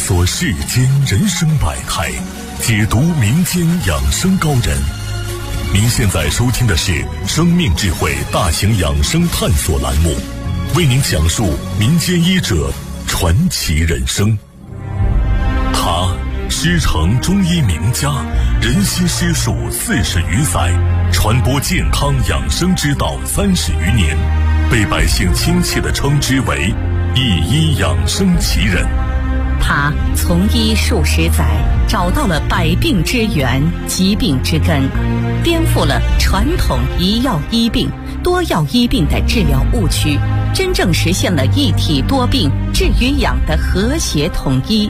索世间人生百态，解读民间养生高人。您现在收听的是生命智慧大型养生探索栏目，为您讲述民间医者传奇人生。他师承中医名家，人心师术40余载，传播健康养生之道30余年，被百姓亲切地称之为一医养生奇人。 他从医数十载，找到了百病之源、疾病之根，颠覆了传统一药医病、多药医病的治疗误区，真正实现了一体多病、治与养的和谐统一。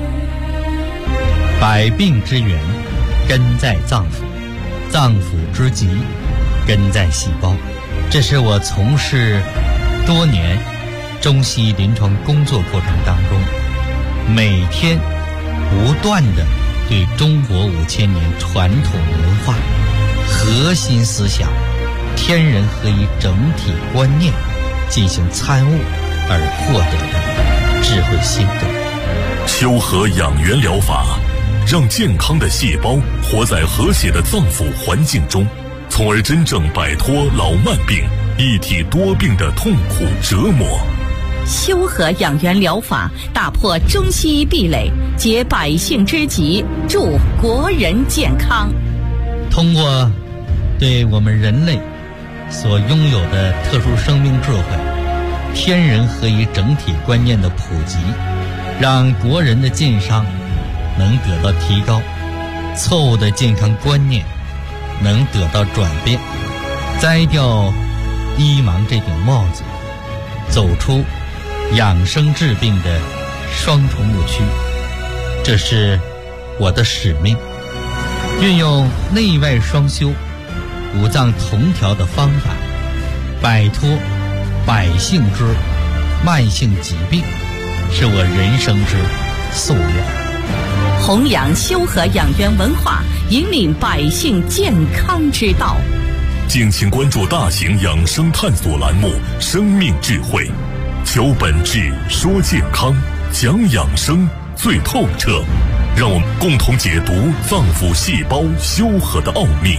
百病之源根在脏腑，脏腑之疾根在细胞。这是我从事多年中西医临床工作过程当中，每天不断地对中国5000年传统文化核心思想天人合一整体观念进行参悟而获得的智慧心得。 修和养元疗法让健康的细胞活在和谐的脏腑环境中，从而真正摆脱老慢病、一体多病的痛苦折磨。 修和养元疗法打破中西医壁垒，解百姓之急，助国人健康。 通过对我们人类所拥有的特殊生命智慧、天人合一整体观念的普及，让国人的健康能得到提高，错误的健康观念能得到转变，摘掉医盲这顶帽子，走出养生治病的双重误区。这是我的使命，运用内外双修、五脏同调的方法，摆脱百姓之慢性疾病，是我人生之夙愿。 弘扬修和养元文化，引领百姓健康之道。 敬请关注大型养生探索栏目《生命智慧》，求本质，说健康，讲养生最透彻，让我们共同解读脏腑细胞修和的奥秘。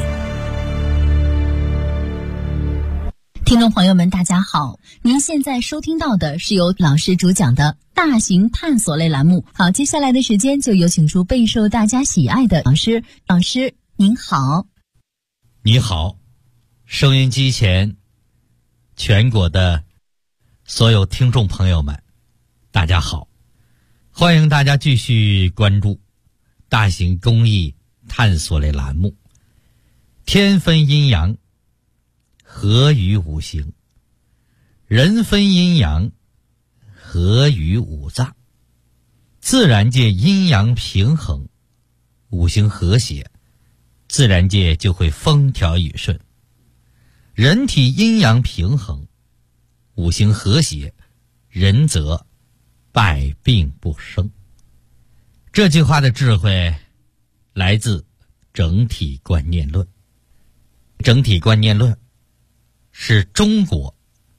听众朋友们大家好，您现在收听到的是由老师主讲的大型探索类栏目。好，接下来的时间就有请出备受大家喜爱的老师。老师您好。 你好，收音机前全国的所有听众朋友们大家好，欢迎大家继续关注大型公益探索类栏目，天分阴阳，合于五行，人分阴阳，合于五脏。自然界阴阳平衡，五行和谐，自然界就会风调雨顺。人体阴阳平衡，五行和谐，人则百病不生。这句话的智慧来自整体观念论。整体观念论是中国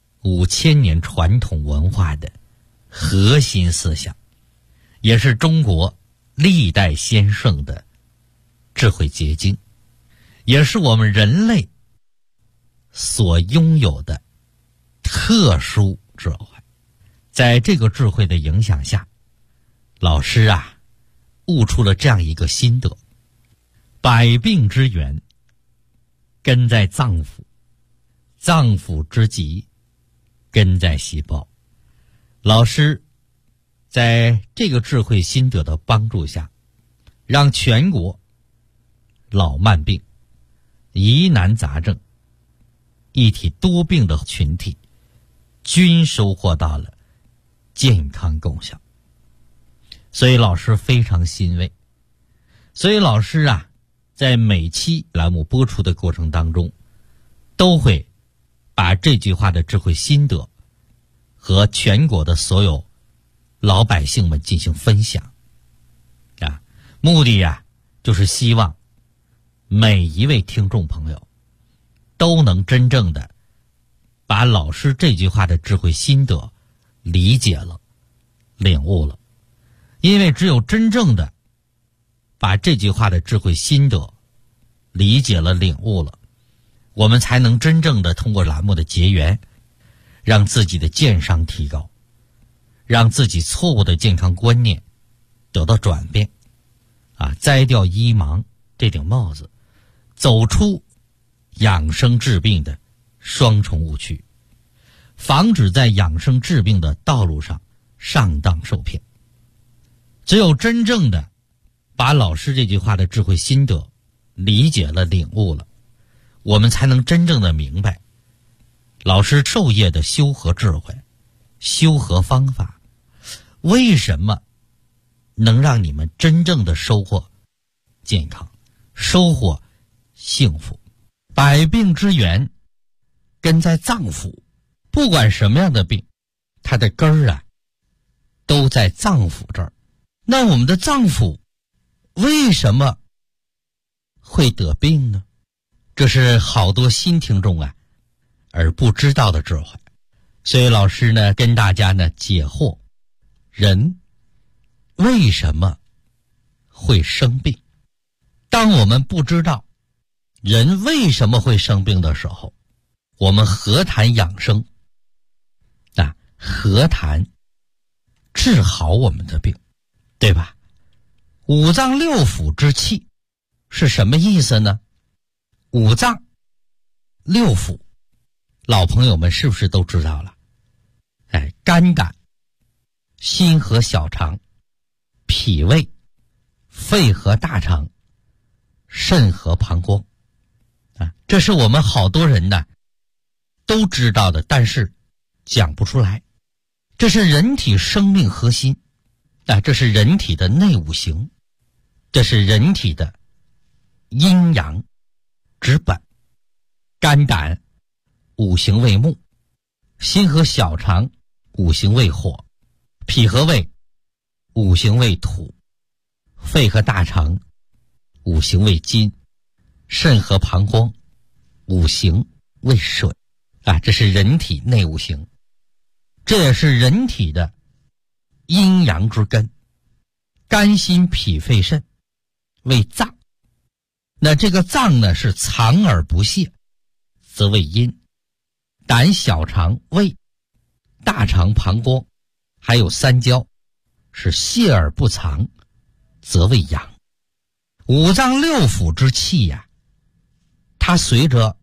5000年传统文化的核心思想，也是中国历代先圣的智慧结晶，也是我们人类所拥有的特殊智慧。在这个智慧的影响下，老师悟出了这样一个心得：百病之源根在脏腑，脏腑之疾根在细胞。老师在这个智慧心得的帮助下，让全国老慢病、疑难杂症、一体多病的群体均收获到了健康功效。所以老师非常欣慰。所以老师在每期栏目播出的过程当中，都会把这句话的智慧心得和全国的所有老百姓们进行分享目的就是希望每一位听众朋友都能真正的把老师这句话的智慧心得理解了、领悟了。 因为只有真正的把这句话的智慧心得理解了、领悟了，我们才能真正的通过栏目的结缘，让自己的健商提高，让自己错误的健康观念得到转变，摘掉医盲这顶帽子，走出养生治病的双重误区，防止在养生治病的道路上上当受骗。只有真正的把老师这句话的智慧心得理解了、领悟了，我们才能真正的明白老师授业的修和智慧、修和方法，为什么能让你们真正的收获健康、收获幸福。百病之源根在脏腑，不管什么样的病，它的根儿都在脏腑这儿。那我们的脏腑为什么会得病呢？这是好多新听众而不知道的智慧。所以老师呢跟大家呢解惑，人为什么会生病？当我们不知道人为什么会生病的时候，我们何谈养生何谈治好我们的病，对吧？五脏六腑之气是什么意思呢？五脏六腑老朋友们是不是都知道了？肝胆、心和小肠、脾胃、肺和大肠、肾和膀胱这是我们好多人都知道的，但是讲不出来。这是人体生命核心这是人体的内五行，这是人体的阴阳之本。肝胆五行为木，心和小肠五行为火，脾和胃五行为土，肺和大肠五行为金，肾和膀胱五行为水这是人体内五行，这也是人体的阴阳之根。肝心脾肺肾为脏，那这个脏呢是藏而不泄，则为阴。胆小肠胃大肠膀胱还有三焦是泄而不藏，则为阳。五脏六腑之气它随着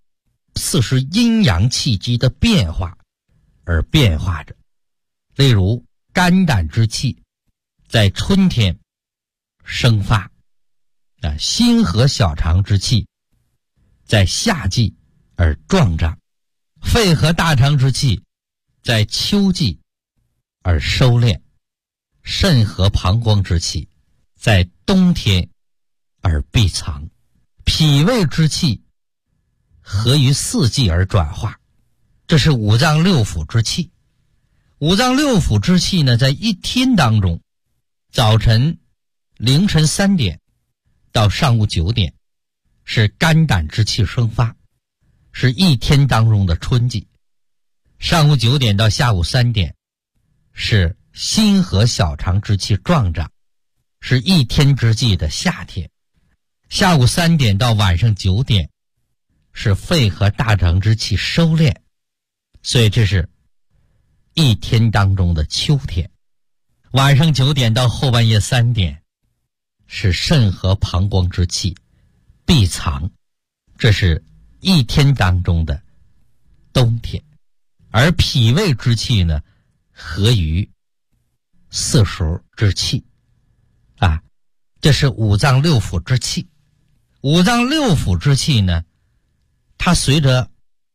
40阴阳气机的变化而变化着。例如肝胆之气在春天生发心和小肠之气在夏季而壮长，肺和大肠之气在秋季而收敛，肾和膀胱之气在冬天而闭藏，脾胃之气合于四季而转化。这是五脏六腑之气。五脏六腑之气呢，在一天当中，早晨凌晨3点到上午9点是肝胆之气生发，是一天当中的春季；上午9点到下午3点是心和小肠之气壮长，是一天之计的夏天；下午3点到晚上9点是肺和大肠之气收敛，所以这是一天当中的秋天；晚上9点到后半夜3点是肾和膀胱之气闭藏，这是一天当中的冬天；而脾胃之气呢，合于四时之气这是五脏六腑之气。五脏六腑之气呢，它随着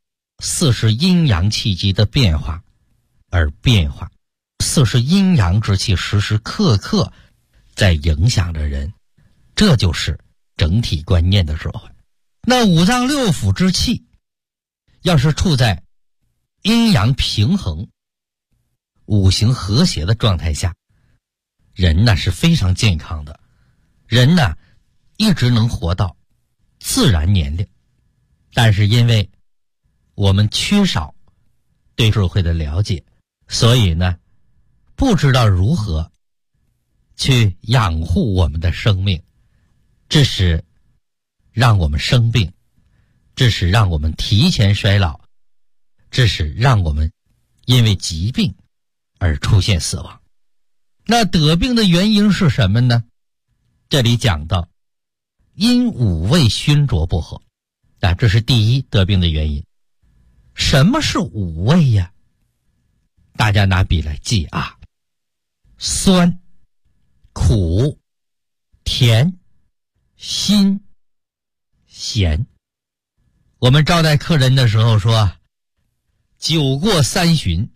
40阴阳气机的变化而变化，40阴阳之气时时刻刻在影响着人，这就是整体观念的智慧。那五脏六腑之气要是处在阴阳平衡、五行和谐的状态下，人呢是非常健康的，人呢一直能活到自然年龄。但是因为我们缺少对智慧的了解，所以呢不知道如何去养护我们的生命，致使让我们生病，致使让我们提前衰老，致使让我们因为疾病而出现死亡。那得病的原因是什么呢？这里讲到因五味熏灼不和，这是第一得病的原因。什么是五味呀？大家拿笔来记啊：酸、苦、甜、辛、咸。我们招待客人的时候说，酒过三巡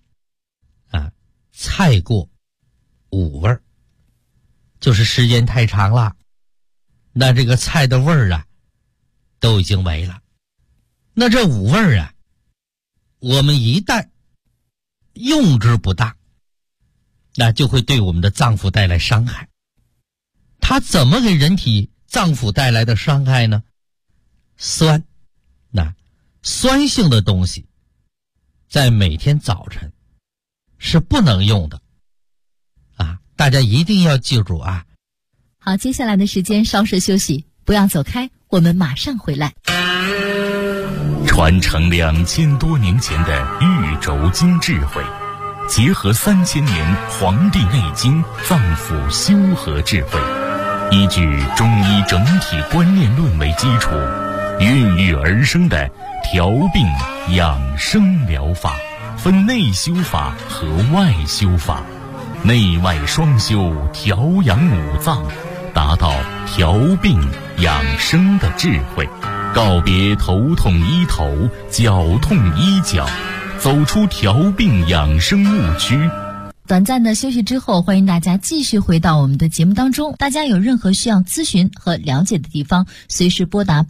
菜过五味儿，就是时间太长了，那这个菜的味儿都已经没了。那这五味儿我们一旦用之不当，那就会对我们的脏腑带来伤害。它怎么给人体脏腑带来的伤害呢？酸，酸性的东西在每天早晨是不能用的大家一定要记住啊。 好，接下来的时间稍事休息，不要走开，我们马上回来。 传承2000多年前的玉轴经智慧，结合3000年《黄帝内经》脏腑修和智慧，依据中医整体观念论为基础，孕育而生的调病养生疗法，分内修法和外修法，内外双修，调养五脏，达到调病养生的智慧，告别头痛医头，脚痛医脚，走出调病养生误区。 短暂的休息之后，欢迎大家继续回到我们的节目当中。大家有任何需要咨询和了解的地方，随时拨打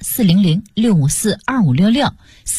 400-654-2566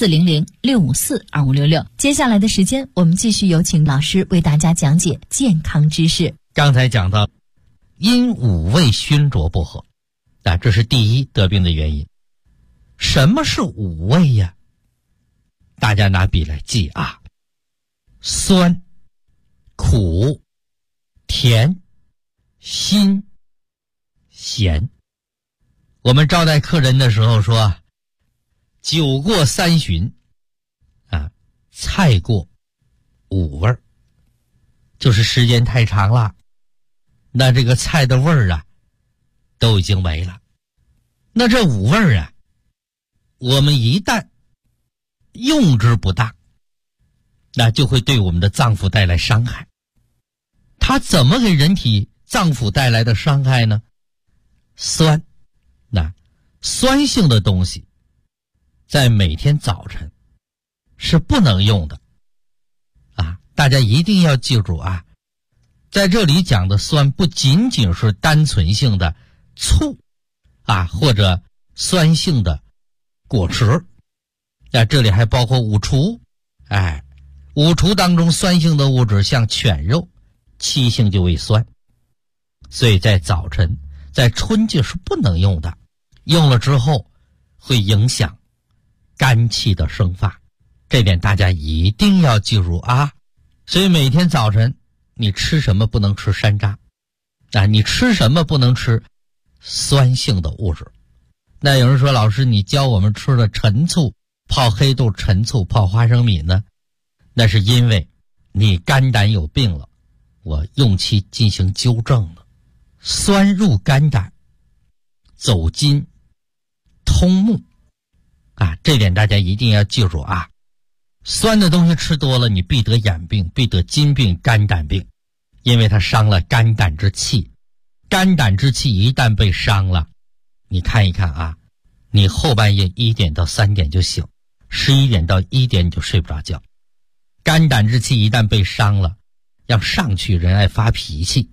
400-654-2566。接下来的时间，我们继续有请老师为大家讲解健康知识。 刚才讲到因五味熏灼不和，这是第一得病的原因。什么是五味呀？大家拿笔来记啊：酸、苦、甜、辛、咸。我们招待客人的时候说，酒过三巡菜过五味儿，就是时间太长了，那这个菜的味儿都已经没了。那这五味儿我们一旦用之不当，那就会对我们的脏腑带来伤害。它怎么给人体脏腑带来的伤害呢？酸，酸性的东西在每天早晨是不能用的大家一定要记住啊。在这里讲的酸不仅仅是单纯性的醋或者酸性的果汁，这里还包括五厨。五厨当中酸性的物质像犬肉，七性就为酸，所以在早晨在春季是不能用的，用了之后会影响肝气的生发，这点大家一定要记住啊。所以每天早晨你吃什么不能吃山楂你吃什么不能吃酸性的物质。那有人说，老师你教我们吃的陈醋，泡黑豆、陈醋、泡花生米呢？那是因为你肝胆有病了，我用其进行纠正了。酸入肝胆，走筋通目这点大家一定要记住啊。酸的东西吃多了，你必得眼病，必得筋病、肝胆病，因为它伤了肝胆之气。肝胆之气一旦被伤了，你看一看你后半夜1点到3点就醒，11点到1点你就睡不着觉。肝胆之气一旦被伤了，要上去人爱发脾气，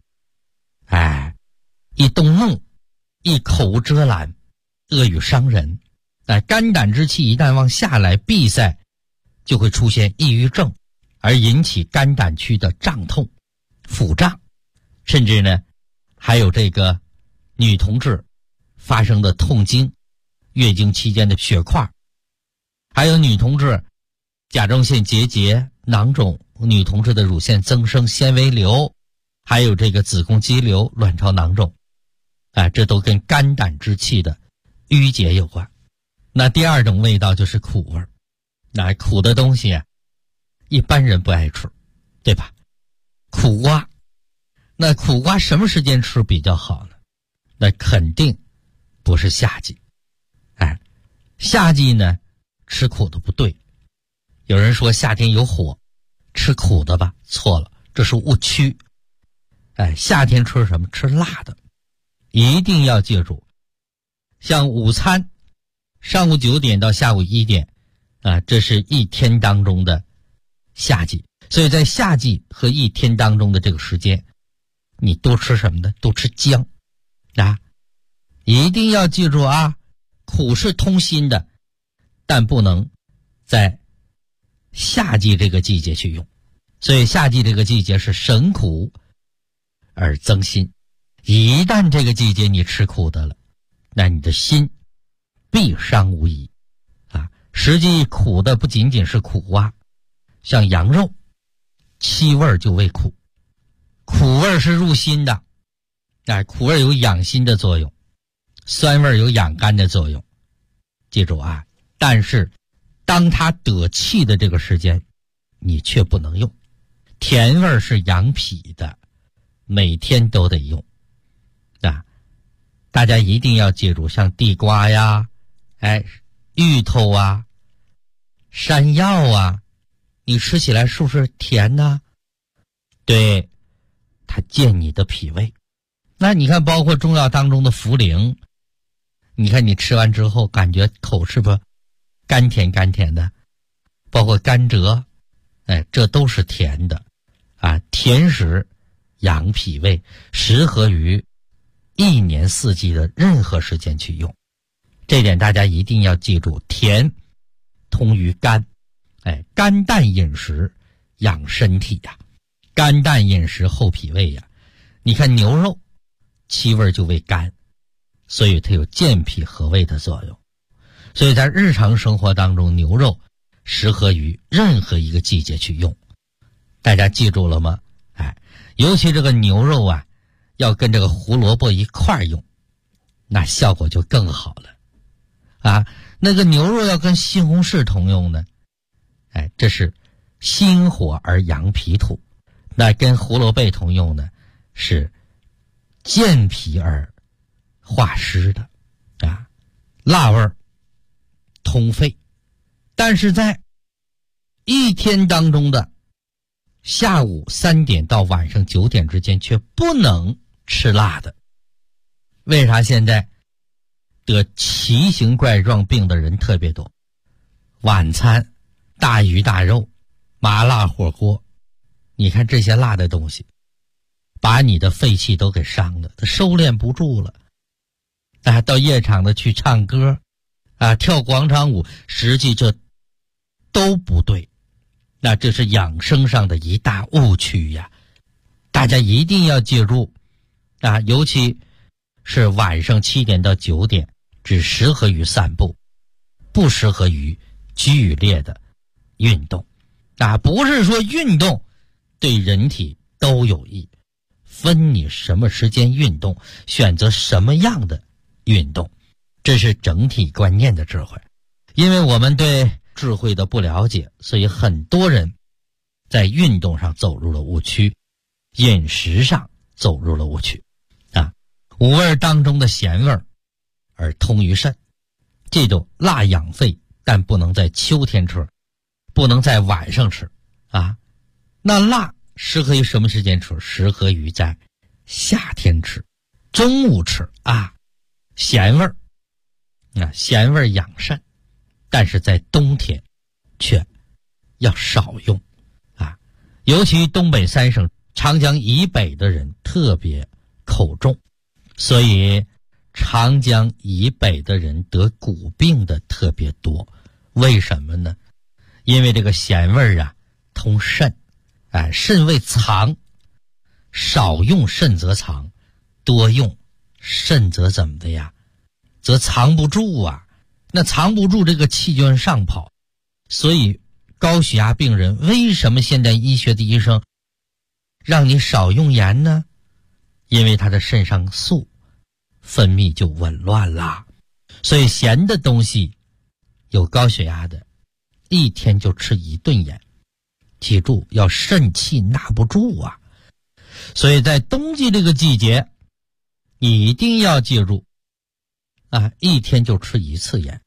一动怒，一口无遮拦，恶语伤人。肝胆之气一旦往下来闭塞，就会出现抑郁症，而引起肝胆区的胀痛、腹胀，甚至呢还有这个女同志发生的痛经、月经期间的血块，还有女同志甲状腺结节、囊肿，女同志的乳腺增生、纤维瘤， 还有这个子宫肌瘤、卵巢囊肿，这都跟肝胆之气的淤结有关。那第二种味道就是苦味儿，那苦的东西一般人不爱吃，对吧？苦瓜，那苦瓜什么时间吃比较好呢？那肯定不是夏季。夏季呢吃苦的不对。有人说夏天有火，吃苦的吧，错了，这是误区。夏天吃什么？吃辣的。一定要记住，像午餐上午9点到下午1点这是一天当中的夏季，所以在夏季和一天当中的这个时间，你多吃什么呢？多吃姜一定要记住苦是通心的，但不能在夏季这个季节去用。所以夏季这个季节是省苦而增心，一旦这个季节你吃苦的了，那你的心必伤无疑实际苦的不仅仅是苦瓜，像羊肉七味就为苦，苦味是入心的苦味有养心的作用，酸味有养肝的作用。记住但是当它得气的这个时间你却不能用。甜味是养脾的，每天都得用大家一定要记住，像地瓜呀芋头山药你吃起来是不是甜呢？对，它健你的脾胃。那你看包括中药当中的茯苓，你看你吃完之后感觉口是不是甘甜甘甜的，包括甘蔗这都是甜的甜食养脾胃，适合于一年四季的任何时间去用。这点大家一定要记住，甜通于肝肝淡饮食养身体肝淡饮食厚脾胃你看牛肉七味就为肝，所以它有健脾和胃的作用。所以在日常生活当中，牛肉适合于任何一个季节去用。大家记住了吗？尤其这个牛肉要跟这个胡萝卜一块用，那效果就更好了那个牛肉要跟西红柿同用呢这是心火而养脾土。那跟胡萝卜同用呢是健脾而化湿的辣味通肺。但是在一天当中的下午3点到晚上9点之间却不能吃辣的。为啥现在得奇形怪状病的人特别多？晚餐大鱼大肉、麻辣火锅，你看这些辣的东西把你的肺气都给伤了，它收敛不住了到夜场的去唱歌跳广场舞，实际这都不对。那这是养生上的一大误区大家一定要记住尤其是晚上7点到9点只适合于散步，不适合于剧烈的运动不是说运动对人体都有益，分你什么时间运动，选择什么样的运动，这是整体观念的智慧。因为我们对智慧的不了解，所以很多人在运动上走入了误区，饮食上走入了误区五味当中的咸味而通于肾。记住，辣养肺，但不能在秋天吃，不能在晚上吃那辣适合于什么时间吃？适合于在夏天吃，中午吃咸味咸味养肾，但是在冬天却要少用尤其东北3省长江以北的人特别口重，所以长江以北的人得骨病的特别多。为什么呢？因为这个咸味通肾肾为藏，少用肾则藏，多用肾则怎么的则藏不住那藏不住，这个气就往上跑。所以高血压病人为什么现在医学的医生让你少用盐呢？因为他的肾上素分泌就紊乱啦。所以咸的东西，有高血压的一天就吃1顿盐，记住要肾气纳不住啊。所以在冬季这个季节，你一定要记住啊，一天就吃1次盐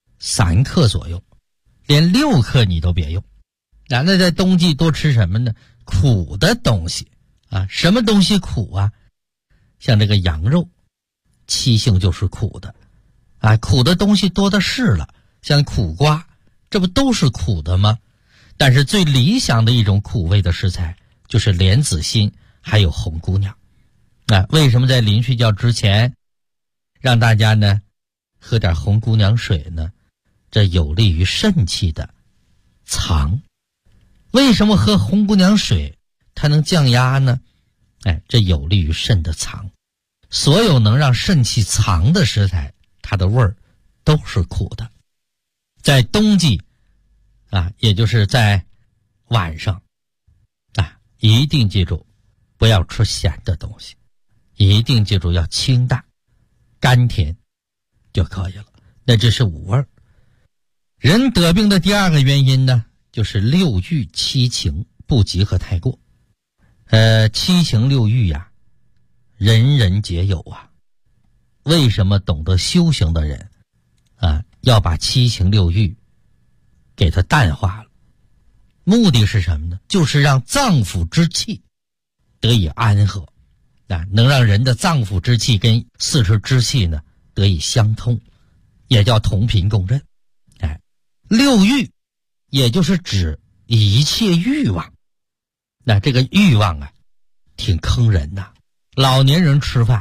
，3克左右，连6克你都别用。那在冬季多吃什么呢？苦的东西啊。什么东西苦啊？像这个羊肉，七性就是苦的啊，苦的东西多的是了。像苦瓜，这不都是苦的吗？但是最理想的一种苦味的食材就是莲子心还有红姑娘啊。为什么在临睡觉之前让大家呢喝点红姑娘水呢？这有利于肾气的藏。为什么喝红姑娘水它能降压呢？这有利于肾的藏。所有能让肾气藏的食材，它的味儿都是苦的。在冬季啊，也就是在晚上啊，一定记住不要吃咸的东西，一定记住要清淡甘甜就可以了。那这是5味。人得病的第2个原因呢，就是6欲7情不及和太过。7情6欲呀，人人皆有啊。为什么懂得修行的人啊，要把7情6欲给它淡化了？目的是什么呢？就是让脏腑之气得以安和啊，能让人的脏腑之气跟四肢之气呢得以相通，也叫同频共振。6欲也就是指一切欲望。那这个欲望啊，挺坑人呐。老年人吃饭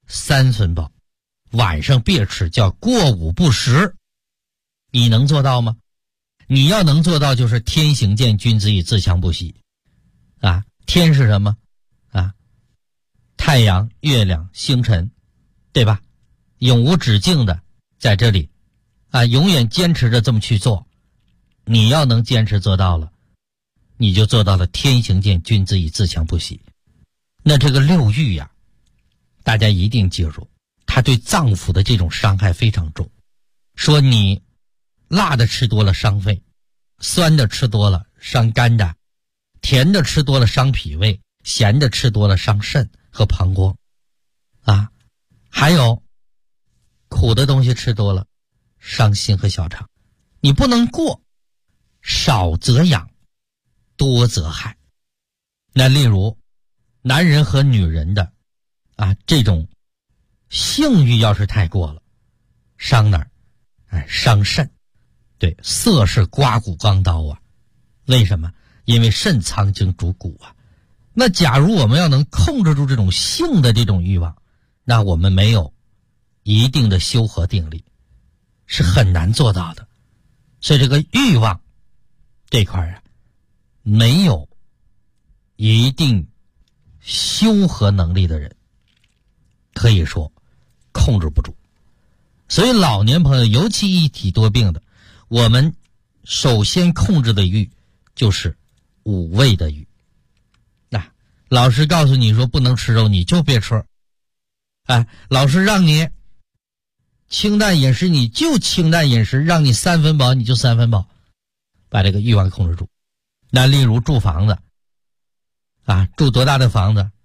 3分饱，晚上别吃，叫过午不食。你能做到吗？你要能做到，就是天行健，君子以自强不息啊。天是什么啊？太阳、月亮、星辰，对吧？永无止境的在这里啊，永远坚持着这么去做。你要能坚持做到了，你就做到了天行健，君子以自强不息。那这个6欲呀，大家一定记住，它对脏腑的这种伤害非常重。说你辣的吃多了伤肺，酸的吃多了伤肝胆，甜的吃多了伤脾胃，咸的吃多了伤肾和膀胱啊，还有苦的东西吃多了伤心和小肠。你不能过，少则养，多则害。那例如男人和女人的啊，这种性欲要是太过了，伤哪儿？伤肾。对，色是刮骨钢刀啊。为什么？因为肾藏精主骨啊。那假如我们要能控制住这种性的这种欲望，那我们没有一定的修和定力，是很难做到的。所以这个欲望这块啊，没有一定修和能力的人，可以说控制不住。所以老年朋友，尤其一体多病的，我们首先控制的欲就是5味的欲。老师告诉你说不能吃肉，你就别吃。老师让你清淡饮食，你就清淡饮食，让你3分饱你就3分饱，把这个欲望控制住。那例如住房子啊，住多大的房子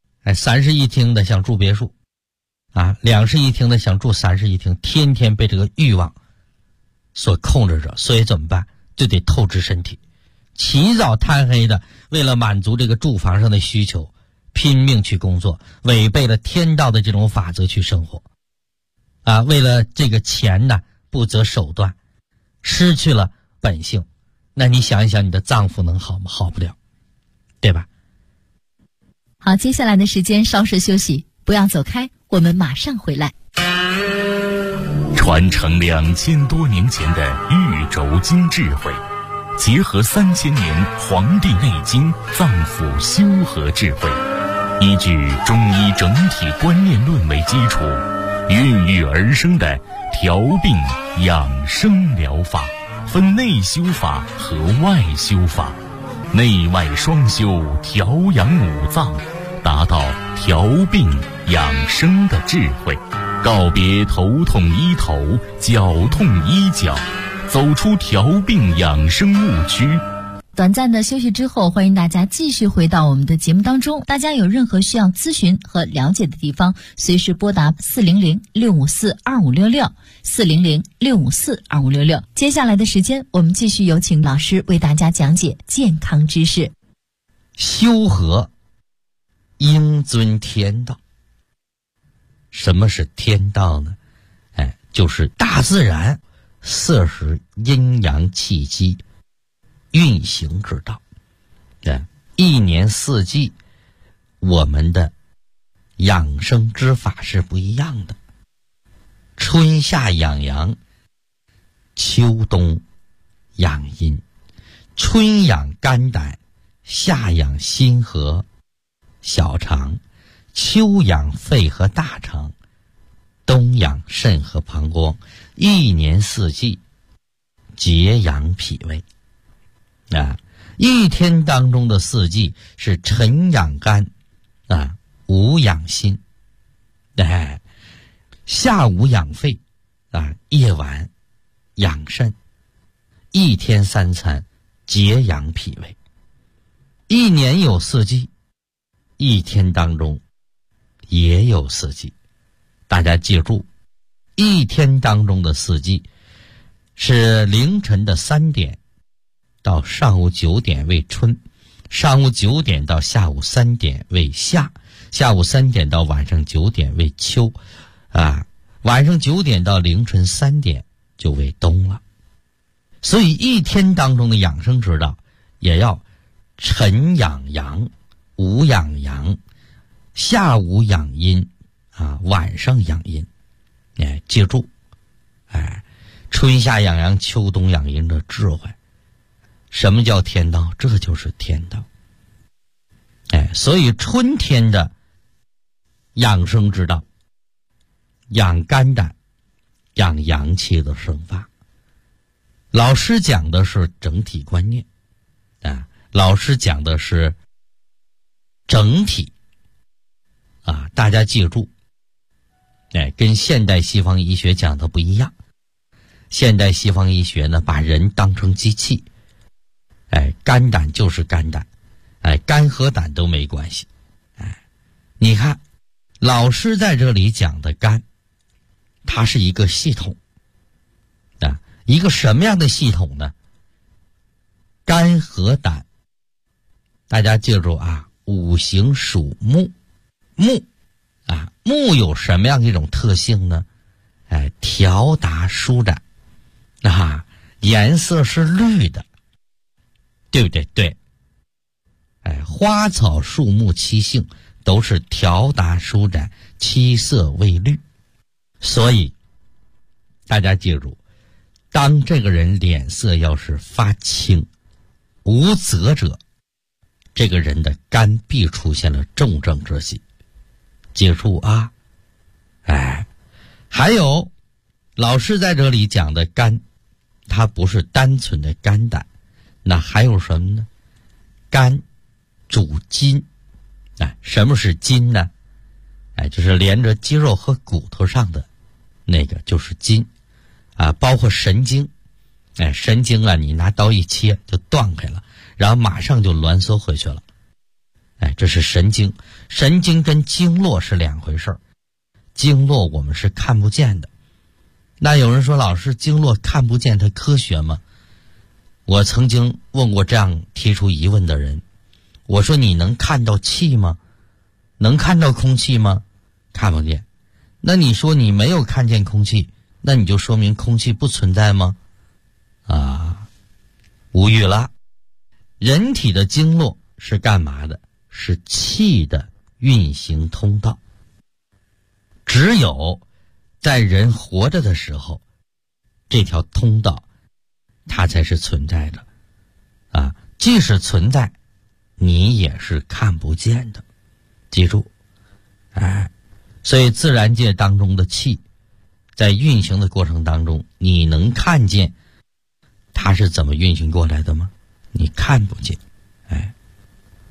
？3室1厅的想住别墅啊，2室1厅的想住3室1厅，天天被这个欲望所控制着。所以怎么办？就得透支身体，起早贪黑的，为了满足这个住房上的需求，拼命去工作，违背了天道的这种法则去生活啊！为了这个钱呢，不择手段，失去了本性。那你想一想，你的脏腑能好吗？好不了，对吧？ 好，接下来的时间稍事休息，不要走开，我们马上回来。 传承2000多年前的玉轴经智慧，结合3000年《黄帝内经》脏腑修和智慧，依据中医整体观念论为基础，孕育而生的调病养生疗法，分内修法和外修法， 内外双修，调养五脏，达到调病养生的智慧，告别头痛医头，脚痛医脚，走出调病养生误区。 短暂的休息之后，欢迎大家继续回到我们的节目当中。大家有任何需要咨询和了解的地方，随时拨打400-654-2566，400-654-2566。接下来的时间，我们继续有请老师为大家讲解健康知识。 修和应遵天道。什么是天道呢？就是大自然摄食阴阳气机运行之道。一年四季我们的养生之法是不一样的。春夏养阳，秋冬养阴。春养肝胆，夏养心和小肠，秋养肺和大肠，冬养肾和膀胱。一年四季节养脾胃。一天当中的四季是晨养肝，午养心，下午养肺，夜晚养肾。一天三餐节养脾胃。一年有四季，一天当中也有四季。大家记住，一天当中的四季是凌晨的3点到上午9点为春，上午9点到下午3点为夏，下午3点到晚上9点为秋，晚上9点到凌晨3点就为冬了。所以一天当中的养生之道也要晨养阳，午养阳，下午养阴，晚上养阴。记住，春夏养阳，秋冬养阴的智慧。什么叫天道？这就是天道。所以春天的养生之道，养肝胆，养阳气的生发。老师讲的是整体观念，老师讲的是整体，大家记住，跟现代西方医学讲的不一样。现代西方医学呢，把人当成机器，肝胆就是肝胆，肝和胆都没关系。你看，老师在这里讲的肝，它是一个系统，一个什么样的系统呢？肝和胆，大家记住五行属木，木有什么样一种特性呢？条达舒展，颜色是绿的，对不对？对。花草树木七性都是条达舒展，七色为绿。所以大家记住，当这个人脸色要是发青无泽者，这个人的肝必出现了重症之喜。记住还有老师在这里讲的肝，它不是单纯的肝胆，那还有什么呢？肝主筋，什么是筋呢？就是连着肌肉和骨头上的那个就是筋，包括神经，神经你拿刀一切就断开了，然后马上就挛缩回去了，这是神经。神经跟经络是两回事儿，经络我们是看不见的。那有人说，老师，经络看不见它科学吗？我曾经问过这样提出疑问的人，我说你能看到气吗？能看到空气吗？看不见。那你说你没有看见空气，那你就说明空气不存在吗？无语了。人体的经络是干嘛的？是气的运行通道。只有在人活着的时候，这条通道它才是存在的，即使存在，你也是看不见的。记住，所以自然界当中的气在运行的过程当中，你能看见它是怎么运行过来的吗？你看不见。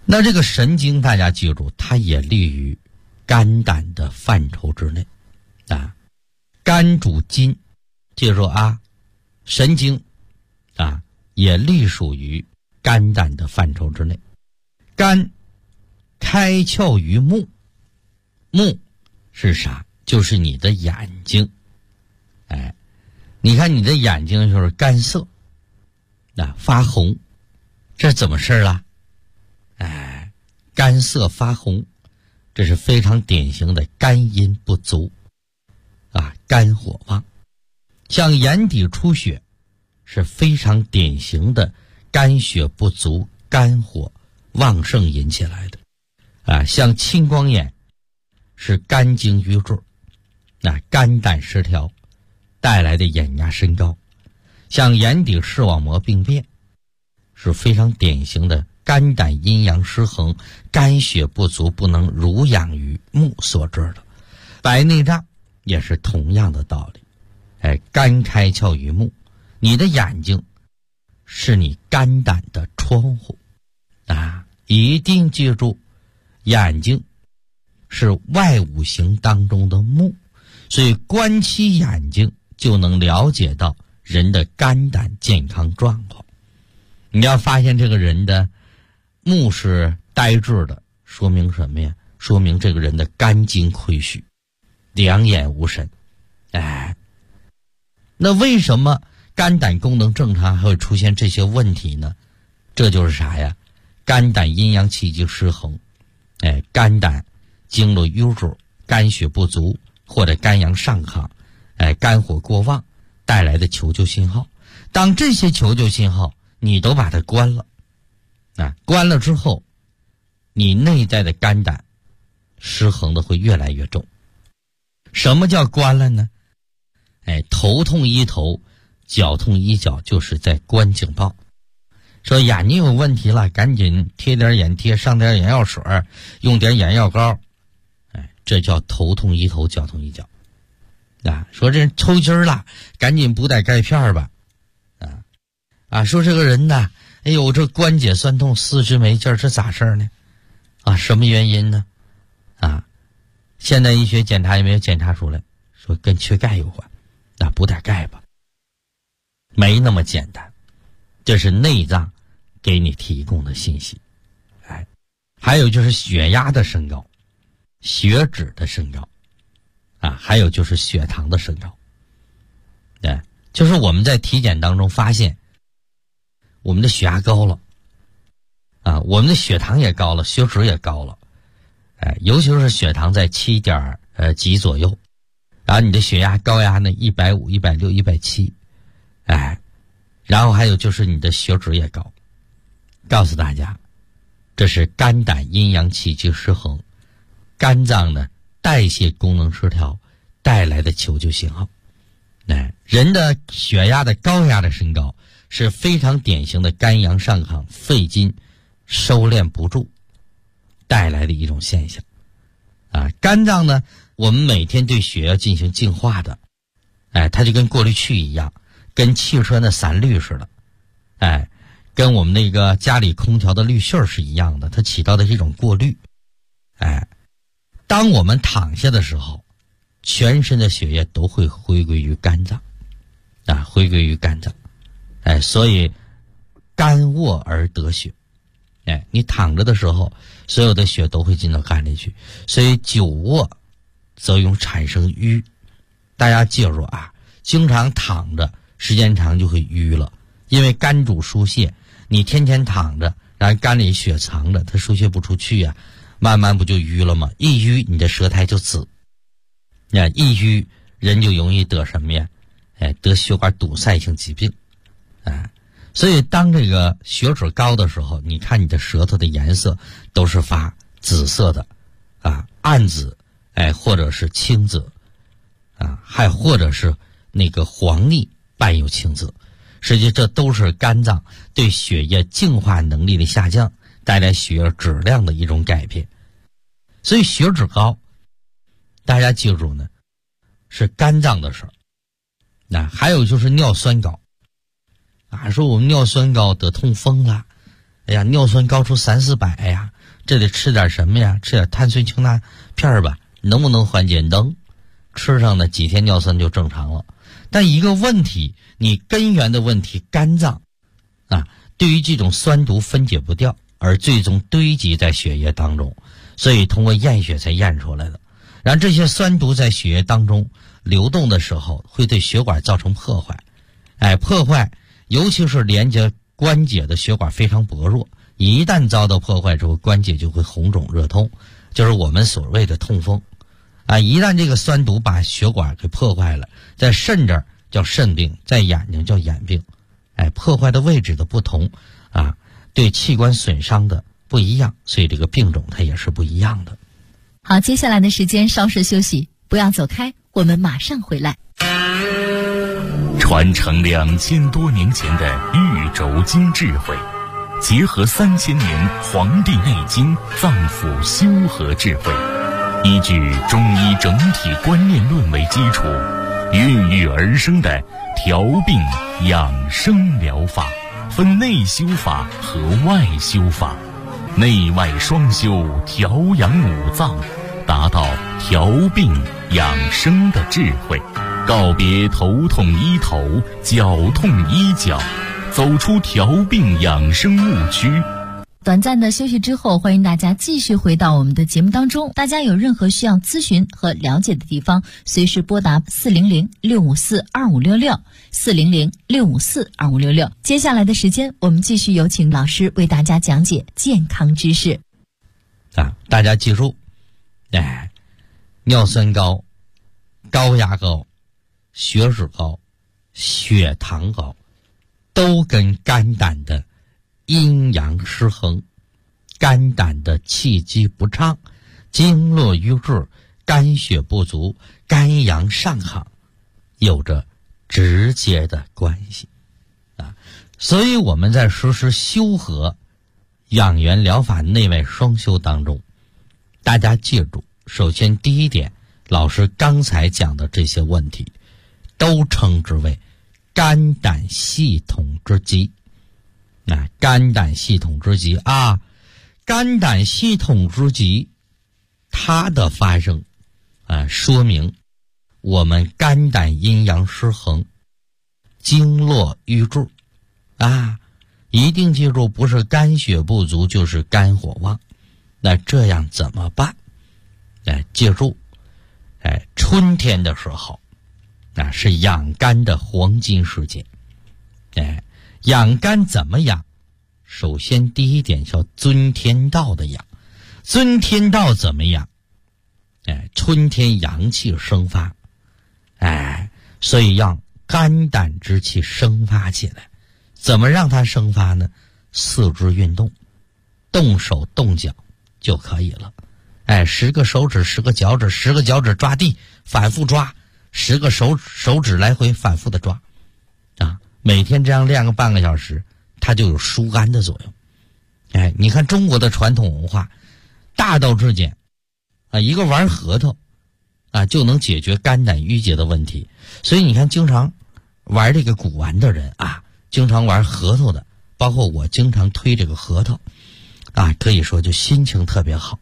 那这个神经大家记住，它也立于肝胆的范畴之内啊。肝主筋，记住啊，神经啊也隶属于肝胆的范畴之内。肝开窍于目，目是啥？就是你的眼睛。哎，你看你的眼睛就是干涩啊，发红，这怎么事啦？哎，干涩发红，这是非常典型的肝阴不足啊，肝火旺。像眼底出血是非常典型的肝血不足、肝火旺盛引起来的啊。像青光眼是肝经瘀滞，那肝胆失调带来的眼压升高。像眼底视网膜病变是非常典型的肝胆阴阳失衡、肝血不足不能濡养于目所致的。白内障也是同样的道理。哎，肝开窍于目，你的眼睛是你肝胆的窗户啊！一定记住，眼睛是外五行当中的目，所以观其眼睛就能了解到人的肝胆健康状况。你要发现这个人的目是呆滞的，说明什么呀？说明这个人的肝经亏虚，两眼无神。哎，那为什么肝胆功能正常还会出现这些问题呢？这就是啥呀？肝胆阴阳气机失衡，哎，肝胆经络瘀滞，肝血不足，或者肝阳上亢，哎，肝火过旺带来的求救信号。当这些求救信号你都把它关了啊，关了之后，你内在的肝胆失衡的会越来越重。什么叫关了呢？哎，头痛医头，脚痛医脚，就是在关警报。说眼睛有问题了，赶紧贴点眼贴，上点眼药水，用点眼药膏。哎，这叫头痛医头，脚痛医脚。啊，说这人抽筋了，赶紧补点钙片吧。说这个人呢，哎呦，这关节酸痛，四肢没劲儿，这咋事呢？啊，什么原因呢？啊，现代医学检查也没有检查出来，说跟缺钙有关，那补点钙吧。没那么简单，这是内脏给你提供的信息。哎，还有就是血压的升高，血脂的升高，啊，还有就是血糖的升高。对，就是我们在体检当中发现，我们的血压高了，啊，我们的血糖也高了，血脂也高了，哎，尤其是血糖在7点几左右，然后你的血压高压呢150、160、170，哎，然后还有就是你的血脂也高。告诉大家，这是肝胆阴阳气机失衡，肝脏呢代谢功能失调带来的求救信号。哎，人的血压的高压的升高是非常典型的肝阳上亢、肺经收敛不住带来的一种现象。啊，肝脏呢，我们每天对血要进行净化的，哎，它就跟过滤器一样，跟汽车的散滤似的，哎，跟我们那个家里空调的滤芯是一样的，它起到的是一种过滤。哎，当我们躺下的时候，全身的血液都会回归于肝脏，啊，回归于肝脏。哎，所以肝卧而得血。哎，你躺着的时候，所有的血都会进到肝里去，所以久卧则容易产生瘀。大家记住啊，经常躺着时间长就会瘀了，因为肝主疏泄，你天天躺着，然后肝里血藏着，它疏泄不出去啊，慢慢不就瘀了吗？一瘀你的舌苔就紫，一瘀人就容易得什么呀？哎，得血管堵塞性疾病。哎，所以当这个血脂高的时候，你看你的舌头的颜色都是发紫色的，啊，暗紫，哎，或者是青紫，啊，还或者是那个黄腻伴有青紫。实际这都是肝脏对血液净化能力的下降带来血液质量的一种改变。所以血脂高，大家记住呢，是肝脏的事儿。那还有就是尿酸高。啊，说我们尿酸高得痛风了，哎呀，尿酸高出300-400呀， 这得吃点什么呀？吃点碳酸氢钠片吧，能不能缓解？能，吃上的几天尿酸就正常了。但一个问题，你根源的问题，肝脏啊，对于这种酸毒分解不掉，而最终堆积在血液当中，所以通过验血才验出来的。然后这些酸毒在血液当中流动的时候，会对血管造成破坏。破坏，尤其是连接关节的血管非常薄弱，一旦遭到破坏之后，关节就会红肿热痛，就是我们所谓的痛风。一旦这个酸毒把血管给破坏了，在肾这儿叫肾病，在眼睛叫眼病。破坏的位置的不同对器官损伤的不一样，所以这个病种它也是不一样的。 好，接下来的时间稍事休息，不要走开，我们马上回来。 传承2000多年前的玉轴经智慧，结合3000年《黄帝内经》脏腑修和智慧，依据中医整体观念论为基础，孕育而生的调病养生疗法，分内修法和外修法，内外双修，调养五脏，达到调病养生的智慧，告别头痛医头，脚痛医脚，走出调病养生误区。 短暂的休息之后，欢迎大家继续回到我们的节目当中。大家有任何需要咨询和了解的地方，随时拨打400-654-2566 400-654-2566。接下来的时间，我们继续有请老师为大家讲解健康知识。 大家记住，尿酸高、高压高、血脂高、血糖高，都跟肝胆的阴阳失衡、肝胆的气机不畅、经络瘀滞、肝血不足、肝阳上亢有着直接的关系所以我们在实施修和养元疗法内外双修当中，大家记住，首先第一点，老师刚才讲的这些问题都称之为肝胆系统之疾。肝胆系统之疾肝胆系统之疾，它的发生说明我们肝胆阴阳失衡，经络瘀滞一定记住，不是肝血不足就是肝火旺。那这样怎么办？记住，春天的时候是养肝的黄金时节。养肝怎么养？首先第一点叫遵天道的养。遵天道怎么养？春天阳气生发，所以让肝胆之气生发起来。怎么让它生发呢？四肢运动，动手动脚就可以了。10个手指10个脚趾10个脚趾抓地，反复抓，10个手指来回反复的抓每天这样练个半个小时，它就有疏肝的作用。你看中国的传统文化大道至简一个玩核桃就能解决肝胆郁结的问题。所以你看经常玩这个古玩的人经常玩核桃的，包括我经常推这个核桃可以说就心情特别好。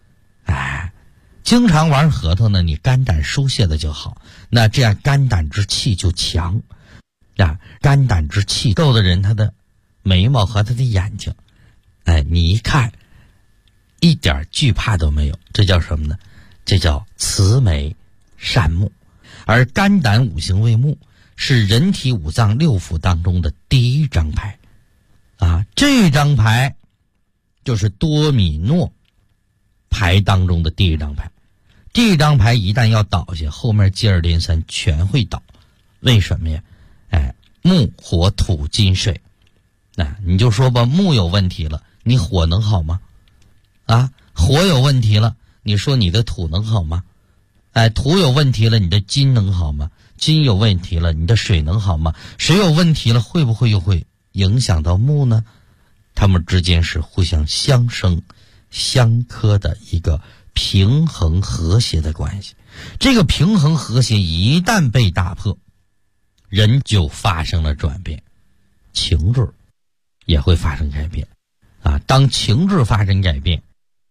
经常玩核桃呢，你肝胆疏泄的就好，那这样肝胆之气就强肝胆之气够的人，他的眉毛和他的眼睛你一看一点惧怕都没有，这叫什么呢？这叫慈眉善目。而肝胆五行为目，是人体五脏六腑当中的第一张牌这张牌就是多米诺牌当中的第一张牌。这张牌一旦要倒下，后面接二连三全会倒。为什么呀？木火土金水你就说吧，木有问题了，你火能好吗？火有问题了，你说你的土能好吗？土有问题了，你的金能好吗？金有问题了，你的水能好吗？水有问题了，会不会又会影响到木呢？它们之间是互相相生相克的一个平衡和谐的关系。这个平衡和谐一旦被打破，人就发生了转变，情志也会发生改变当情志发生改变，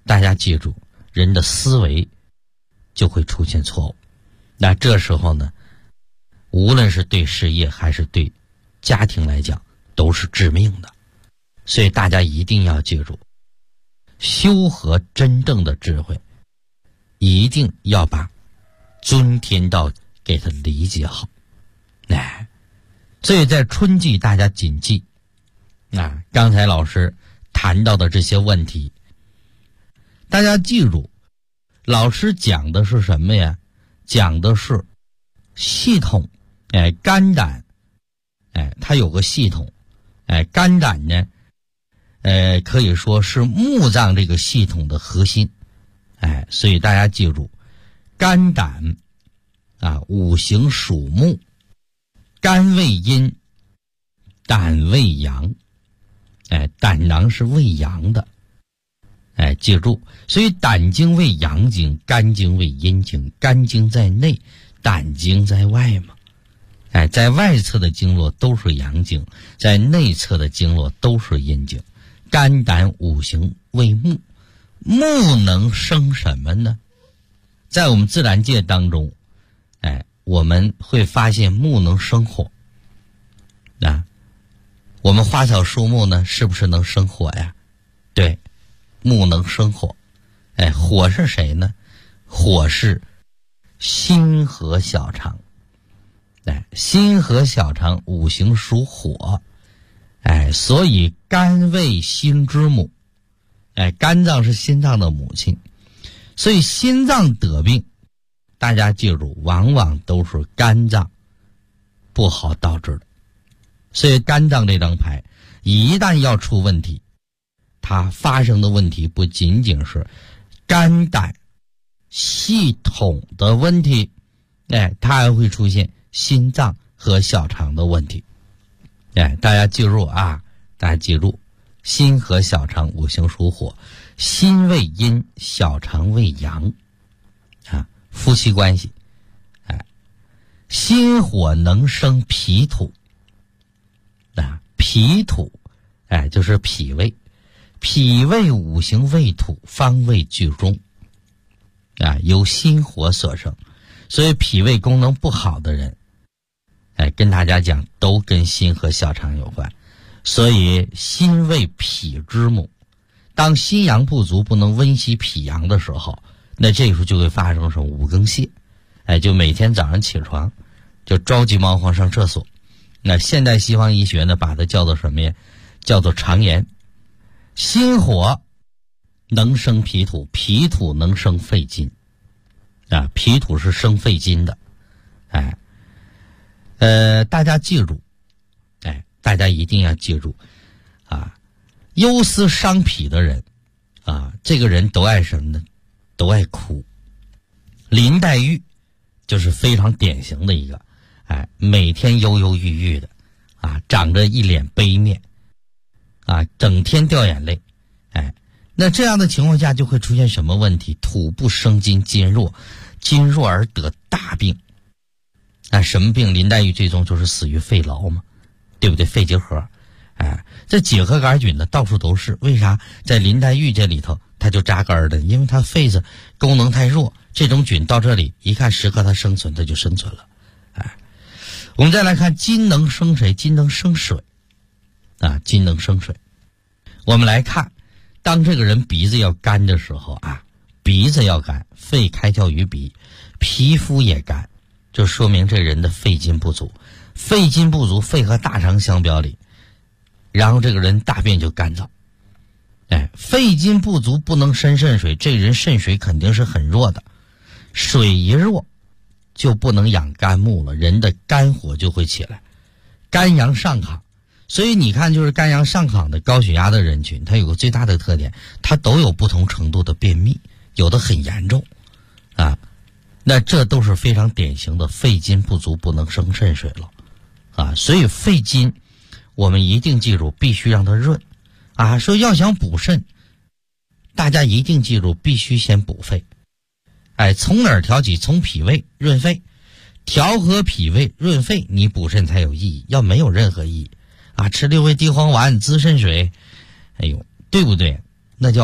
大家记住，人的思维就会出现错误。那这时候呢，无论是对事业还是对家庭来讲，都是致命的。所以大家一定要记住，修和真正的智慧，一定要把尊天道给它理解好。所以在春季大家谨记刚才老师谈到的这些问题，大家记住，老师讲的是什么呀？讲的是系统。肝胆它有个系统。肝胆呢可以说是木脏这个系统的核心。所以大家记住，肝胆五行属木，肝为阴，胆为阳。胆囊是为阳的。记住，所以胆经为阳经，肝经为阴经，肝经在内，胆经在外嘛。在外侧的经络都是阳经，在内侧的经络都是阴经。肝胆五行为木，木能生什么呢？在我们自然界当中，我们会发现木能生火。我们花草树木呢，是不是能生火呀？对，木能生火。火是谁呢？火是心和小肠。心和小肠五行属火。所以肝为心之母。肝脏是心脏的母亲。所以心脏得病，大家记住，往往都是肝脏不好导致的。所以肝脏这张牌一旦要出问题，它发生的问题不仅仅是肝胆系统的问题，它还会出现心脏和小肠的问题。大家记住大家记住，心和小肠五行属火，心为阴，小肠为阳。夫妻关系。心火能生脾土。脾土就是脾胃。脾胃五行为土，方位居中。由心火所生。所以脾胃功能不好的人，跟大家讲，都跟心和小肠有关。所以心为脾之母，当心阳不足，不能温习脾阳的时候，那这时候就会发生什么五更泻。就每天早上起床就着急忙慌上厕所。那现代西方医学呢，把它叫做什么呀？叫做肠炎。心火能生脾土，脾土能生肺金。脾土是生肺金的。大家记住，大家一定要记住忧思伤脾的人这个人都爱什么呢？都爱哭。林黛玉就是非常典型的一个，每天忧忧郁郁的长着一脸悲面整天掉眼泪。那这样的情况下就会出现什么问题？土不生金，金弱，金弱而得大病。什么病？林黛玉最终就是死于肺痨嘛，对不对？肺结核。这结核杆菌呢到处都是。为啥在林黛玉这里头它就扎根了？因为它肺子功能太弱，这种菌到这里一看适合它生存，它就生存了。我们再来看金能生谁？金能生水。金能生水。我们来看，当这个人鼻子要干的时候鼻子要干，肺开窍于鼻，皮肤也干，就说明这人的肺金不足。肺金不足，肺和大肠相表里，然后这个人大便就干燥。肺金不足不能生肾水，这人肾水肯定是很弱的。水一弱就不能养肝木了，人的肝火就会起来，肝阳上亢。所以你看，就是肝阳上亢的高血压的人群，它有个最大的特点，它都有不同程度的便秘，有的很严重那这都是非常典型的肺金不足，不能生肾水了所以肺金我们一定记住，必须让它润说要想补肾，大家一定记住，必须先补肺。从哪儿调起？从脾胃润肺，调和脾胃润肺，你补肾才有意义。要没有任何意义吃六味地黄丸滋肾水，对不对？那叫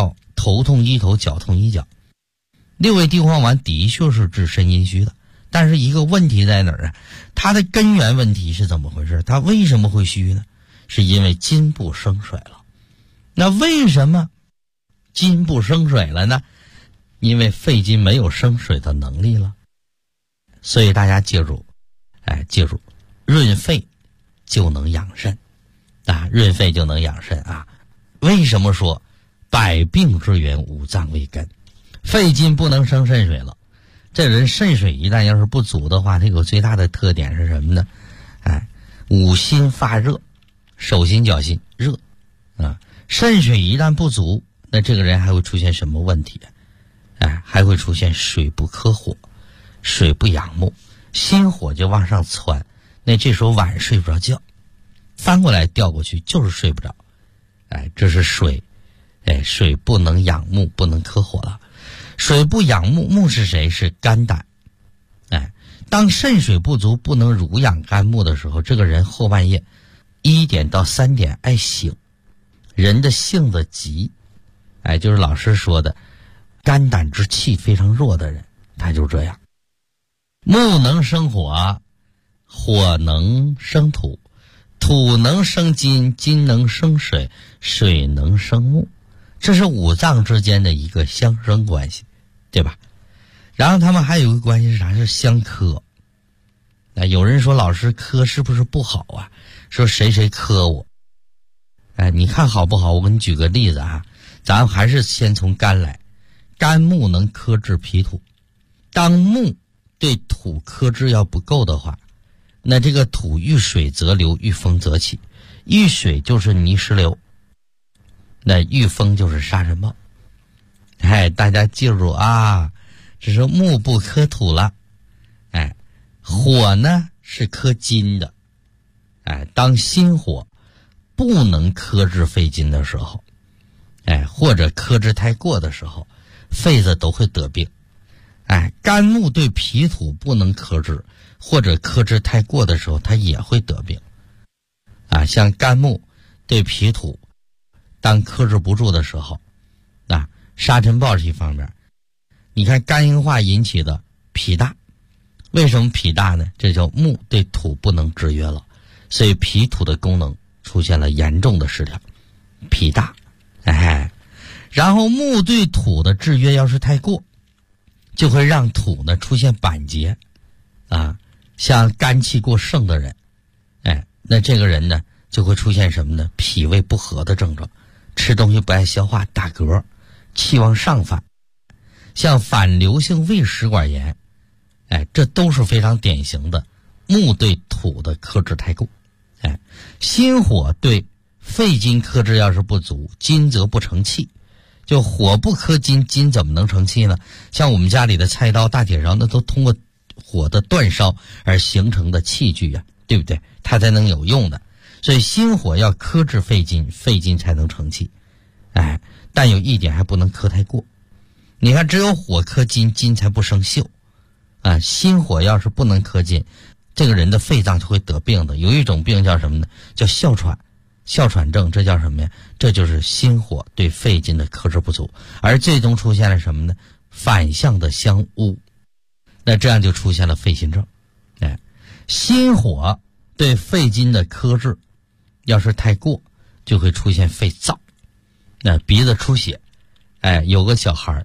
头痛医头，脚痛医脚。六味地黄丸的确是治肾阴虚的，但是一个问题在哪儿啊？它的根源问题是怎么回事？它为什么会虚呢？是因为筋部生水了。那为什么筋部生水了呢？因为肺经没有生水的能力了。所以大家记住，记住，润肺就能养肾啊，润肺就能养肾啊。为什么说百病之源五脏为根？肺经不能生肾水了，这人肾水一旦要是不足的话，它有最大的特点是什么呢？五心发热，手心脚心热啊。肾水一旦不足，那这个人还会出现什么问题？还会出现水不克火，水不养目，心火就往上窜，那这时候晚上睡不着觉，翻过来调过去就是睡不着。这是水，水不能养目，不能克火了。水不养目，目是谁？是肝胆。当肾水不足，不能濡养肝木的时候，这个人后半夜1点到3点爱醒，人的性子急，就是老师说的肝胆之气非常弱的人，他就这样。木能生火，火能生土，土能生金，金能生水，水能生木，这是五脏之间的一个相生关系，对吧？然后他们还有一个关系是啥？是相克。有人说老师克是不是不好啊？说谁谁克我。你看好不好？我给你举个例子啊，咱还是先从肝来。肝木能克制脾土，当木对土克制要不够的话，那这个土遇水则流，遇风则起。遇水就是泥石流，那遇风就是沙尘暴。大家记住啊，这是木不克土了。火呢是克金的。当心火不能克制肺经的时候，或者克制太过的时候，肺子都会得病。肝木对脾土不能克制，或者克制太过的时候，它也会得病。像肝木对脾土当克制不住的时候，沙尘暴是一方面。你看肝硬化引起的脾大，为什么脾大呢？这叫木对土不能制约了，所以脾土的功能出现了严重的失调，脾大。然后木对土的制约要是太过，就会让土呢出现板结像肝气过盛的人，那这个人呢就会出现什么呢？脾胃不和的症状，吃东西不爱消化，打嗝，气往上反，像反流性胃食管炎，这都是非常典型的木对土的克制太过。心火对肺经克制要是不足，金则不成气。就火不克金，金怎么能成气呢？像我们家里的菜刀、大铁勺，那都通过火的煅烧而形成的器具啊，对不对？它才能有用的。所以心火要克制肺经，肺经才能成气。但有一点还不能克太过。你看，只有火克金，金才不生锈。心火要是不能克金，这个人的肺脏就会得病的。有一种病叫什么呢？叫哮喘。哮喘症，这叫什么呀？这就是心火对肺经的克制不足，而最终出现了什么呢？反向的相污，那这样就出现了肺心症。心火对肺经的克制要是太过，就会出现肺燥，鼻子出血。有个小孩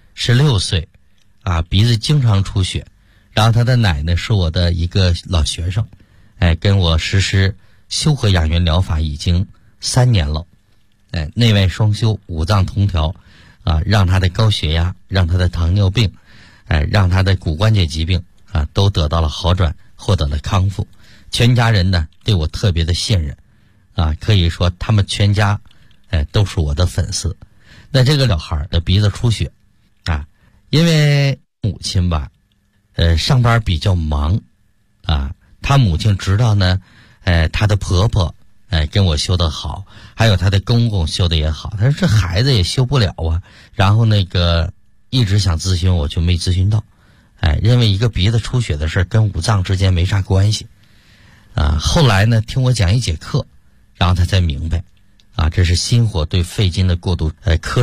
16岁鼻子经常出血，然后他的奶奶是我的一个老学生，跟我实施修和养元疗法已经3年了，内外双修，五脏同调，让他的高血压，让他的糖尿病，让他的骨关节疾病都得到了好转，获得了康复。全家人呢对我特别的信任，可以说他们全家都是我的粉丝。那这个小孩的鼻子出血因为母亲吧上班比较忙他母亲知道呢她的婆婆跟我修得好，还有她的公公修得也好，她说这孩子也修不了啊。然后一直想咨询我，就没咨询到，认为一个鼻子出血的事跟五脏之间没啥关系后来呢听我讲1节课，然后他才明白这是心火对肺经的过度克制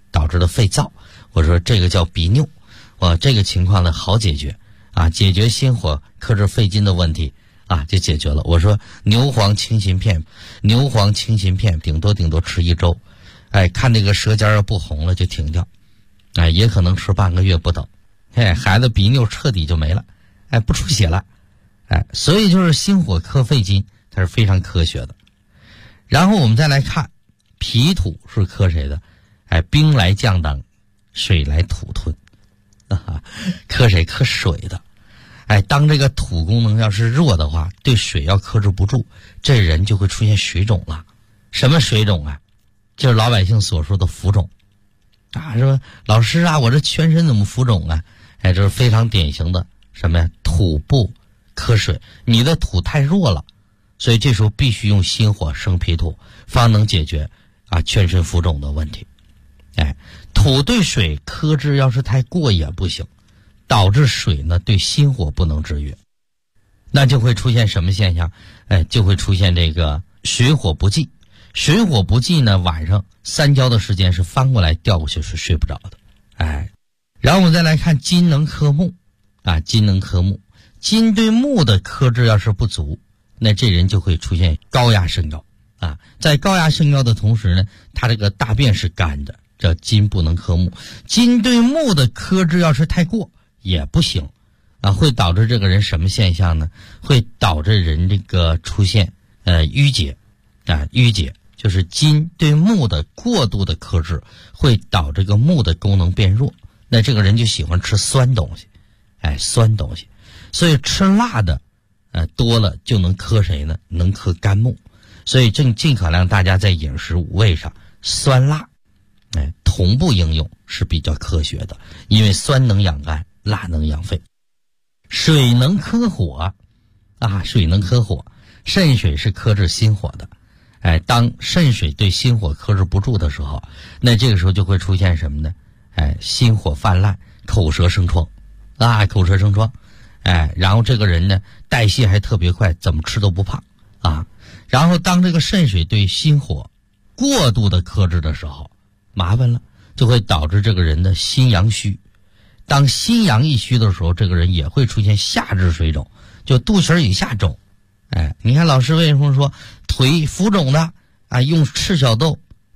导致的肺燥。我说这个叫鼻衄，这个情况呢好解决啊，解决心火克制肺经的问题啊，就解决了。我说牛黄清心片顶多吃1周，看这个舌尖要不红了就停掉，也可能吃半个月不等，孩子鼻衄彻底就没了，不出血了，所以就是心火克肺经，它是非常科学的。然后我们再来看脾土是克谁的？兵来将挡，水来土吞，克谁？克水的。当这个土功能要是弱的话，对水要克制不住，这人就会出现水肿了。什么水肿啊？就是老百姓所说的浮肿啊。说老师啊，我这全身怎么浮肿啊？这是非常典型的什么呀？土不克水，你的土太弱了，所以这时候必须用心火生脾土，方能解决全身浮肿的问题。土对水克制要是太过也不行，导致水呢对心火不能制约，那就会出现什么现象？就会出现这个水火不济。水火不济呢，晚上3觉的时间是翻过来掉过去是睡不着的。然后我们再来看金能克木金能克木，金对木的克制要是不足，那这人就会出现高压升高在高压升高的同时呢，他这个大便是干的，叫金不能克木。金对木的克制要是太过也不行会导致这个人什么现象呢？会导致人这个出现淤结淤结就是金对木的过度的克制，会导致这个木的功能变弱，那这个人就喜欢吃酸东西酸东西，所以吃辣的多了就能克谁呢？能克肝木。所以尽可量大家在饮食五味上酸辣同步应用是比较科学的，因为酸能养肝，辣能养肺。水能克火水能克火，肾水是克制心火的。当肾水对心火克制不住的时候，那这个时候就会出现什么呢？心火泛滥，口舌生疮口舌生疮。然后这个人呢代谢还特别快，怎么吃都不胖然后当这个肾水对心火过度的克制的时候，麻烦了，就会导致这个人的心阳虚。当心阳一虚的时候，这个人也会出现下肢水肿，就肚脐以下肿。你看老师为什么说腿浮肿的用赤小豆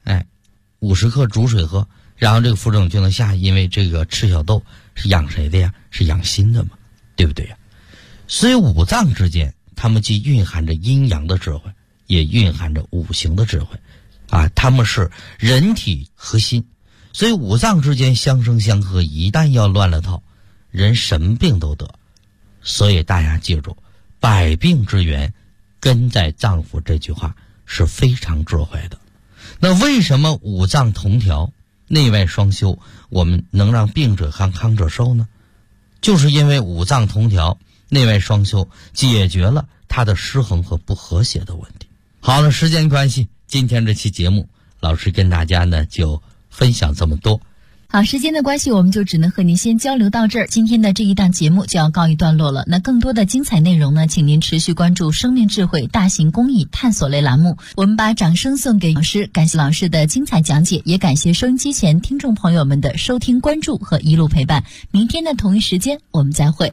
50克煮水喝，然后这个浮肿就能下，因为这个赤小豆是养谁的呀？是养心的嘛，对不对呀？所以五脏之间它们既蕴含着阴阳的智慧，也蕴含着五行的智慧它们是人体核心，所以五脏之间相生相克，一旦要乱了套，人什么病都得。所以大家记住，百病之源根在脏腑，这句话是非常智慧的。那为什么五脏同调，内外双修，我们能让病者康，康者寿呢？就是因为五脏同调，内外双修，解决了它的失衡和不和谐的问题。好了，时间关系，今天这期节目老师跟大家呢就分享这么多。 好，时间的关系，我们就只能和您先交流到这儿。今天的这一档节目就要告一段落了。那更多的精彩内容呢，请您持续关注生命智慧大型公益探索类栏目。我们把掌声送给老师，感谢老师的精彩讲解，也感谢收音机前听众朋友们的收听、关注和一路陪伴。明天的同一时间，我们再会。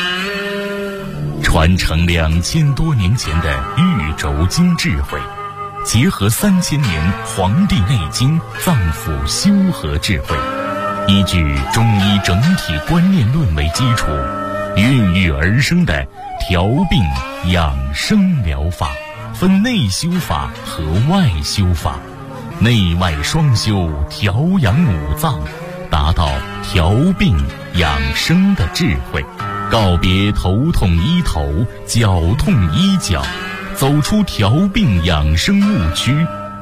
传承2000多年前的玉轴经智慧，结合3000年《黄帝内经》脏腑修和智慧，依据中医整体观念论为基础，孕育而生的调病养生疗法，分内修法和外修法，内外双修，调养五脏，达到调病养生的智慧，告别头痛医头，脚痛医脚，走出调病养生误区。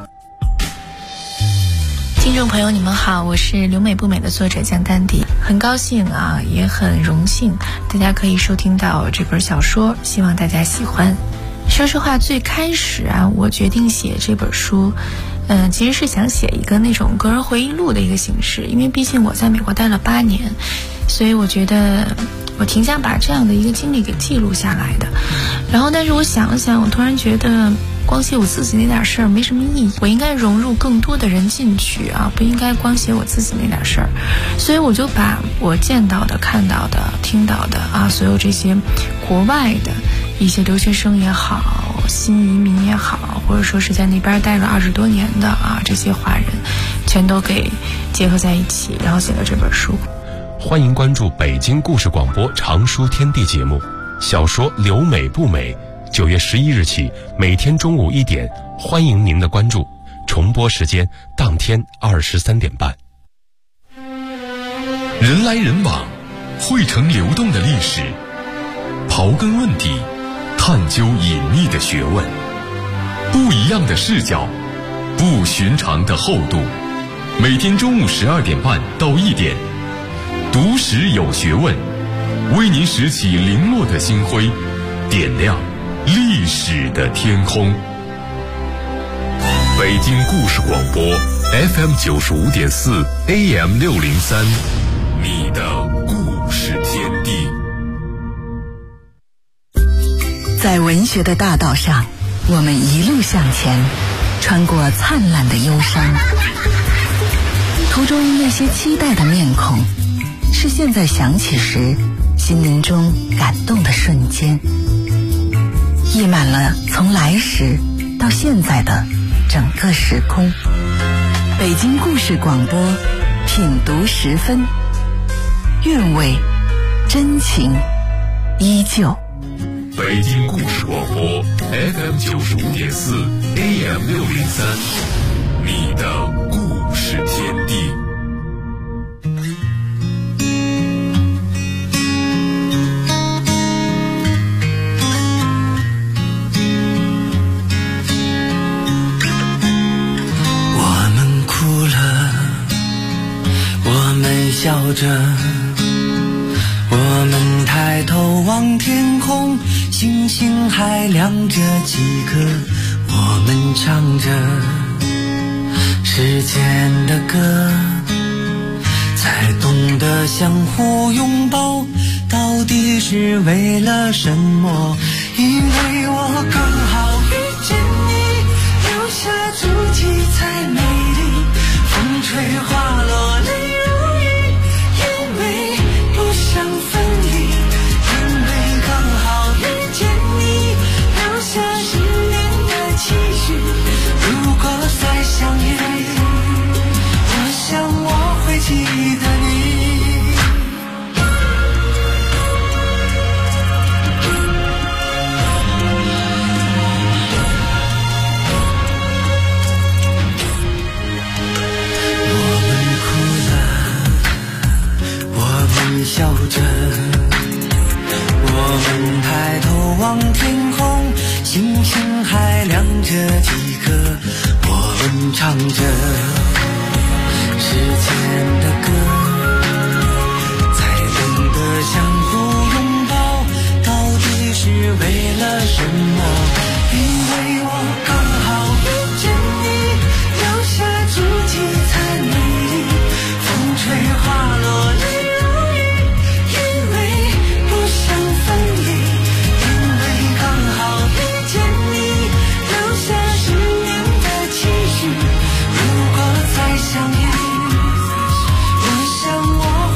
听众朋友你们好，我是留美不美的作者江丹迪，很高兴也很荣幸大家可以收听到这本小说，希望大家喜欢。说实话，最开始我决定写这本书其实是想写一个那种个人回忆录的一个形式，因为毕竟我在美国待了8年，所以我觉得我挺想把这样的一个经历给记录下来的。然后但是我想了想，我突然觉得光写我自己那点事儿没什么意义，我应该融入更多的人进去啊，不应该光写我自己那点事儿。所以我就把我见到的、看到的、听到的啊，所有这些国外的一些留学生也好，新移民也好，或者说是在那边待了20多年的啊，这些华人全都给结合在一起，然后写了这本书。 欢迎关注北京故事广播常书天地节目，小说留美不美，9月11日起每天中午1点，欢迎您的关注，重播时间当天23点半。 人来人往，汇成流动的历史，刨根问底，探究隐秘的学问，不一样的视角，不寻常的厚度。每天中午12点半到1点，读史有学问，为您拾起零落的星辉，点亮历史的天空。北京故事广播 FM 95.4 AM 603，你的故事天地。 在文学的大道上，我们一路向前，穿过灿烂的忧伤，途中那些期待的面孔，是现在想起时心灵中感动的瞬间，溢满了从来时到现在的整个时空。北京故事广播，品读10分，韵味真情依旧。 北京故事广播 FM 95.4 AM 603，你的故事天地。 我们哭了，我们笑着，我们抬头望天空，星星还亮着几颗，我们唱着时间的歌，才懂得相互拥抱到底是为了什么。因为我刚好遇见你，留下足迹才美丽，风吹花落泪如雨，因为不想分离，因为刚好遇见你，留下10年的期许，如果再相遇，我想我会记得你。笑着，我们抬头望天空，星星还亮着几颗，我们唱着时间的歌，才懂得相互拥抱到底是为了什么。因为